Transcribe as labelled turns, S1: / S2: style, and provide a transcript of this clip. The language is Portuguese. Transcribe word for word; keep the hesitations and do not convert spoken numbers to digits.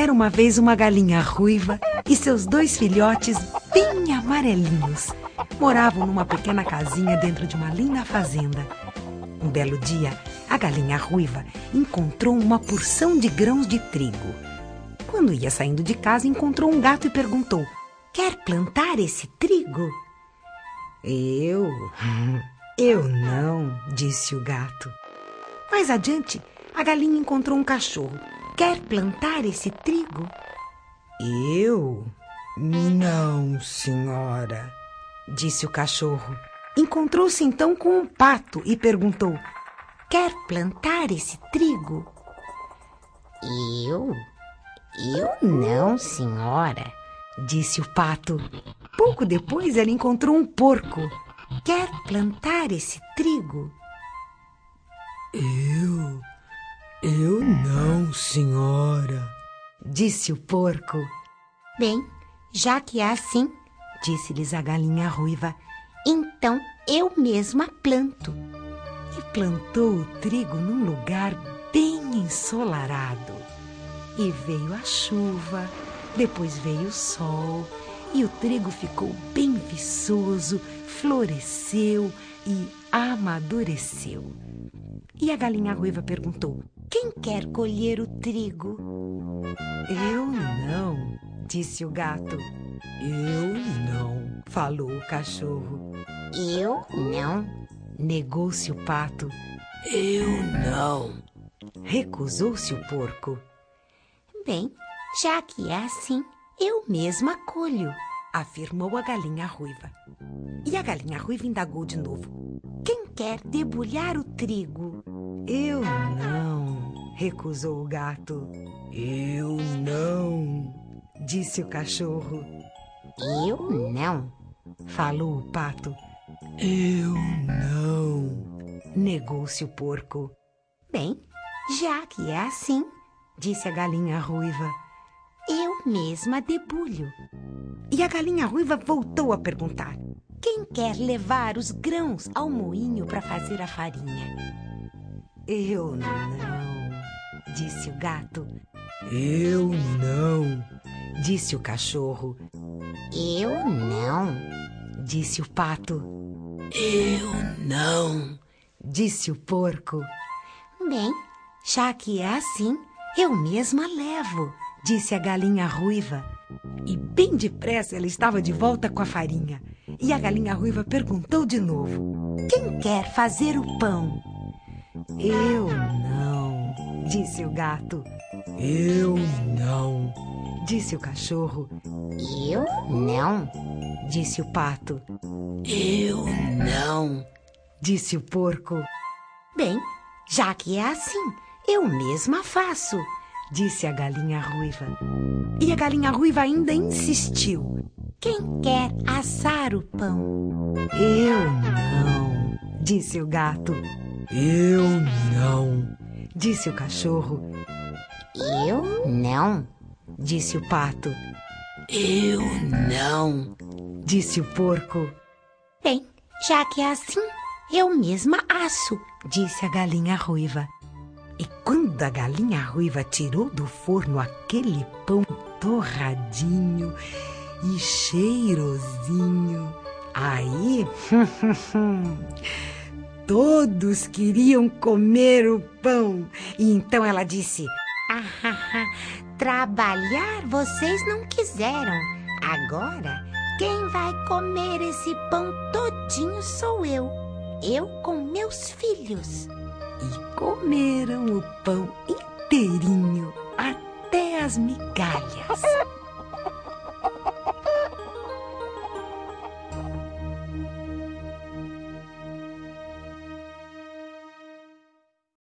S1: Era uma vez uma galinha ruiva e seus dois filhotes bem amarelinhos. Moravam numa pequena casinha dentro de uma linda fazenda. Um belo dia, a galinha ruiva encontrou uma porção de grãos de trigo. Quando ia saindo de casa, encontrou um gato e perguntou: "Quer plantar esse trigo?" Eu... eu não, disse o gato. Mais adiante, a galinha encontrou um cachorro. "Quer plantar esse trigo?" Eu? Não, senhora, disse o cachorro. Encontrou-se então com um pato e perguntou: "Quer plantar esse trigo?"
S2: Eu? Eu não, senhora,
S1: disse o pato. Pouco depois, ela encontrou um porco. "Quer plantar esse trigo?" Eu? Eu não, senhora, disse o porco.
S2: Bem, já que é assim,
S1: disse-lhes a galinha ruiva,
S2: então eu mesma planto.
S1: E plantou o trigo num lugar bem ensolarado. E veio a chuva, depois veio o sol, e o trigo ficou bem viçoso, floresceu e amadureceu. E a galinha ruiva perguntou: "Quem quer colher o trigo?" Eu não, disse o gato. Eu não, falou o cachorro.
S2: Eu não,
S1: negou-se o pato. Eu não, recusou-se o porco.
S2: Bem, já que é assim, eu mesma colho,
S1: afirmou a galinha ruiva. E a galinha ruiva indagou de novo: "Quem quer debulhar o trigo?" Eu não, recusou o gato. Eu não, disse o cachorro.
S2: Eu não,
S1: falou o pato. Eu não, negou-se o porco.
S2: Bem, já que é assim,
S1: disse a galinha ruiva,
S2: eu mesma debulho.
S1: E a galinha ruiva voltou a perguntar: "Quem quer levar os grãos ao moinho para fazer a farinha?" Eu não, disse o gato. Eu não, disse o cachorro.
S2: Eu não,
S1: disse o pato. Eu não, disse o porco.
S2: Bem, já que é assim, eu mesma levo,
S1: disse a galinha ruiva. E bem depressa ela estava de volta com a farinha. E a galinha ruiva perguntou de novo: "Quem quer fazer o pão?" Eu não, disse o gato. Eu não, disse o cachorro.
S2: Eu não,
S1: disse o pato. Eu não, disse o porco.
S2: Bem, já que é assim, eu mesma faço,
S1: disse a galinha ruiva. E a galinha ruiva ainda insistiu:
S2: "Quem quer assar o pão?"
S1: Eu não, disse o gato. Eu não, disse o cachorro.
S2: Eu não,
S1: disse o pato. Eu não, disse o porco.
S2: Bem, já que é assim, eu mesma asso,
S1: disse a galinha ruiva. E quando a galinha ruiva tirou do forno aquele pão torradinho e cheirosinho, aí todos queriam comer o pão. E então ela disse:
S2: ah, trabalhar vocês não quiseram. Agora, quem vai comer esse pão todinho sou eu. Eu com meus filhos.
S1: E comeram o pão inteirinho, até as migalhas.